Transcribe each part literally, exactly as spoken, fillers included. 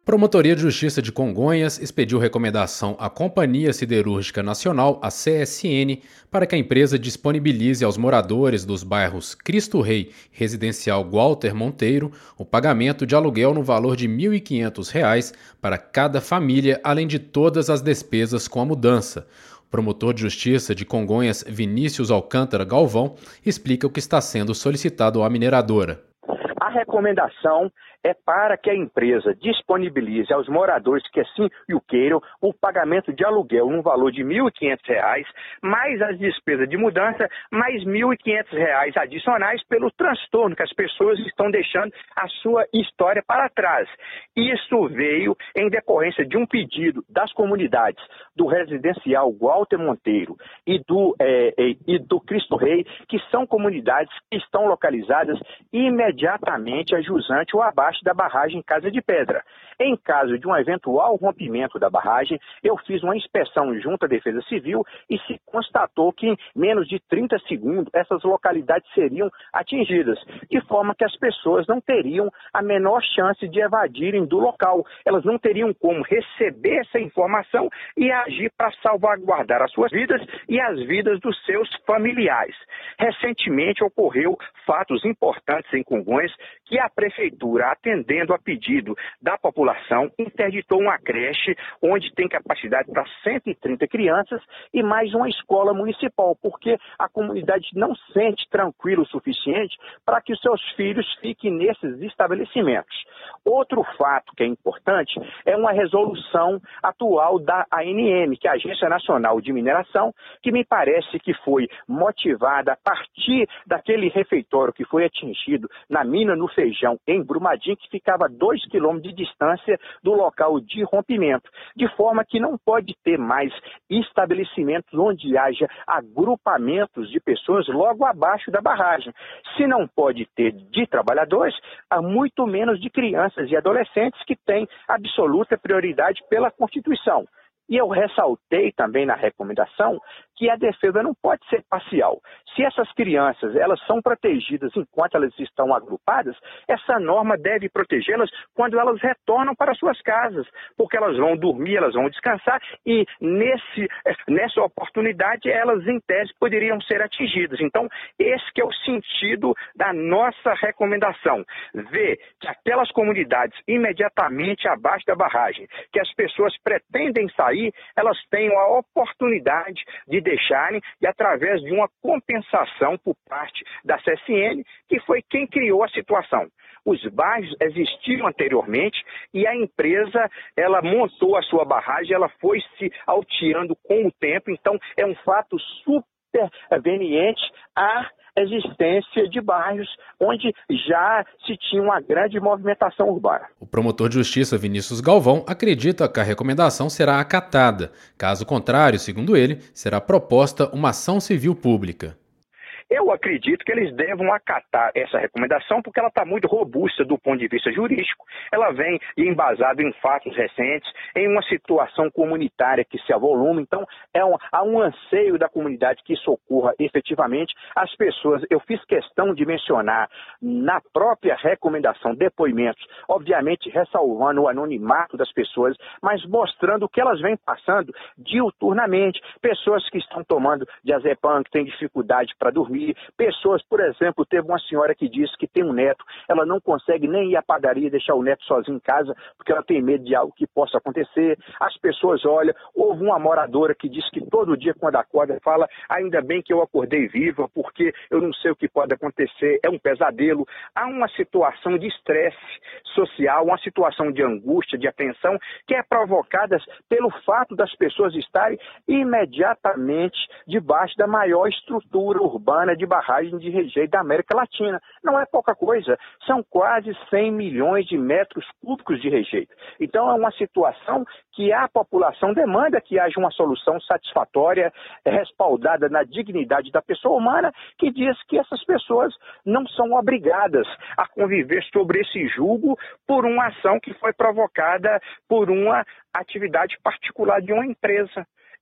Promotoria de Justiça de Congonhas expediu recomendação à Companhia Siderúrgica Nacional, a C S N, para que a empresa disponibilize aos moradores dos bairros Cristo Rei e Residencial Walter Monteiro o pagamento de aluguel no valor de mil e quinhentos reais para cada família, além de todas as despesas com a mudança. O promotor de Justiça de Congonhas, Vinícius Alcântara Galvão, explica o que está sendo solicitado à mineradora. A recomendação é para que a empresa disponibilize aos moradores que assim o queiram o pagamento de aluguel no valor de mil e quinhentos reais, mais as despesas de mudança, mais mil e quinhentos reais adicionais pelo transtorno que as pessoas estão deixando a sua história para trás. Isso veio em decorrência de um pedido das comunidades do residencial Walter Monteiro e do, é, e do Cristo Rei, que são comunidades que estão localizadas imediatamente a jusante ou abaixo da barragem Casa de Pedra. Em caso de um eventual rompimento da barragem, eu fiz uma inspeção junto à Defesa Civil e se constatou que em menos de trinta segundos essas localidades seriam atingidas, de forma que as pessoas não teriam a menor chance de evadirem do local. Elas não teriam como receber essa informação e agir para salvaguardar as suas vidas e as vidas dos seus familiares. Recentemente ocorreu fatos importantes em Congonhas que a Prefeitura, atendendo a pedido da população, interditou uma creche onde tem capacidade para cento e trinta crianças e mais uma escola municipal, porque a comunidade não sente tranquilo o suficiente para que os seus filhos fiquem nesses estabelecimentos. Outro fato que é importante é uma resolução atual da A N M, que é a Agência Nacional de Mineração, que me parece que foi motivada a partir daquele refeitório que foi atingido na mina no Feijão, em Brumadinho, que ficava a dois quilômetros de distância do local de rompimento, de forma que não pode ter mais estabelecimentos onde haja agrupamentos de pessoas logo abaixo da barragem. Se não pode ter de trabalhadores, há muito menos de crianças e adolescentes que têm absoluta prioridade pela Constituição. E eu ressaltei também na recomendação que a defesa não pode ser parcial. Se essas crianças elas são protegidas enquanto elas estão agrupadas, essa norma deve protegê-las quando elas retornam para suas casas, porque elas vão dormir, elas vão descansar e nesse, nessa oportunidade elas em tese poderiam ser atingidas. Então esse que é o sentido da nossa recomendação. Ver que aquelas comunidades imediatamente abaixo da barragem, que as pessoas pretendem sair, elas tenham a oportunidade de deixarem e através de uma compensação por parte da C S N, que foi quem criou a situação. Os bairros existiam anteriormente e a empresa ela montou a sua barragem, ela foi se alteando com o tempo, então é um fato superveniente a existência de bairros onde já se tinha uma grande movimentação urbana. O promotor de justiça Vinícius Galvão acredita que a recomendação será acatada. Caso contrário, segundo ele, será proposta uma ação civil pública. Eu acredito que eles devam acatar essa recomendação porque ela está muito robusta do ponto de vista jurídico. Ela vem embasada em fatos recentes, em uma situação comunitária que se avolume. Então, é um, há um anseio da comunidade que isso ocorra efetivamente. As pessoas, eu fiz questão de mencionar na própria recomendação depoimentos, obviamente ressalvando o anonimato das pessoas, mas mostrando o que elas vêm passando diuturnamente. Pessoas que estão tomando diazepam, que têm dificuldade para dormir. Pessoas, por exemplo, teve uma senhora que disse que tem um neto, ela não consegue nem ir à padaria e deixar o neto sozinho em casa, porque ela tem medo de algo que possa acontecer. As pessoas olham, houve uma moradora que disse que todo dia quando acorda fala, ainda bem que eu acordei viva, porque eu não sei o que pode acontecer, é um pesadelo. Há uma situação de estresse social, uma situação de angústia, de apreensão, que é provocada pelo fato das pessoas estarem imediatamente debaixo da maior estrutura urbana de barragem de rejeito da América Latina. Não é pouca coisa, são quase cem milhões de metros cúbicos de rejeito. Então é uma situação que a população demanda que haja uma solução satisfatória, respaldada na dignidade da pessoa humana, que diz que essas pessoas não são obrigadas a conviver sobre esse jugo por uma ação que foi provocada por uma atividade particular de uma empresa.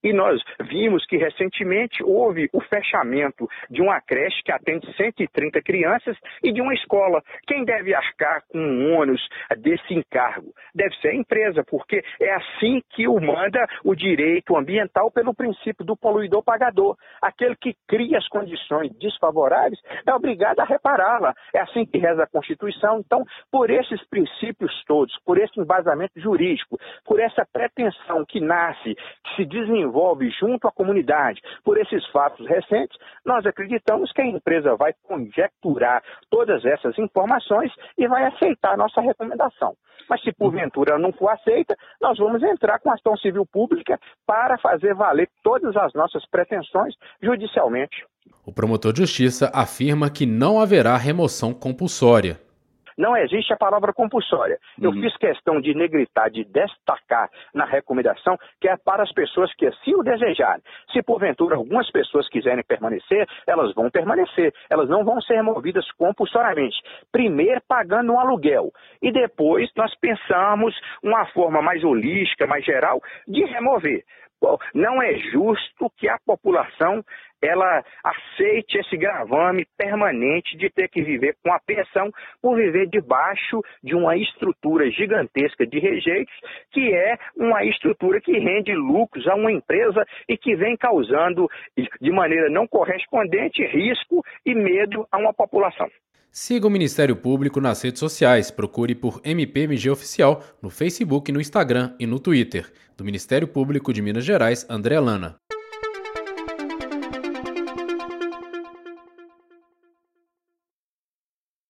E nós vimos que recentemente houve o fechamento de uma creche que atende cento e trinta crianças e de uma escola. Quem deve arcar com o ônus desse encargo? Deve ser a empresa, porque é assim que o manda o direito ambiental pelo princípio do poluidor-pagador. Aquele que cria as condições desfavoráveis é obrigado a repará-la. É assim que reza a Constituição. Então, por esses princípios todos, por esse embasamento jurídico, por essa pretensão que nasce, que se desenvolve junto à comunidade, por esses fatos recentes, nós acreditamos que a empresa vai conjecturar todas essas informações e vai aceitar a nossa recomendação. Mas se porventura não for aceita, nós vamos entrar com ação civil pública para fazer valer todas as nossas pretensões judicialmente. O promotor de justiça afirma que não haverá remoção compulsória. Não existe a palavra compulsória. Eu uhum. fiz questão de negritar, de destacar na recomendação que é para as pessoas que assim o desejarem. Se porventura algumas pessoas quiserem permanecer, elas vão permanecer. Elas não vão ser removidas compulsoriamente. Primeiro pagando um aluguel e depois nós pensamos uma forma mais holística, mais geral de remover. Bom, não é justo que a população ela aceite esse gravame permanente de ter que viver com a pensão por viver debaixo de uma estrutura gigantesca de rejeitos, que é uma estrutura que rende lucros a uma empresa e que vem causando, de maneira não correspondente, risco e medo a uma população. Siga o Ministério Público nas redes sociais. Procure por M P M G Oficial no Facebook, no Instagram e no Twitter. Do Ministério Público de Minas Gerais, André Lana.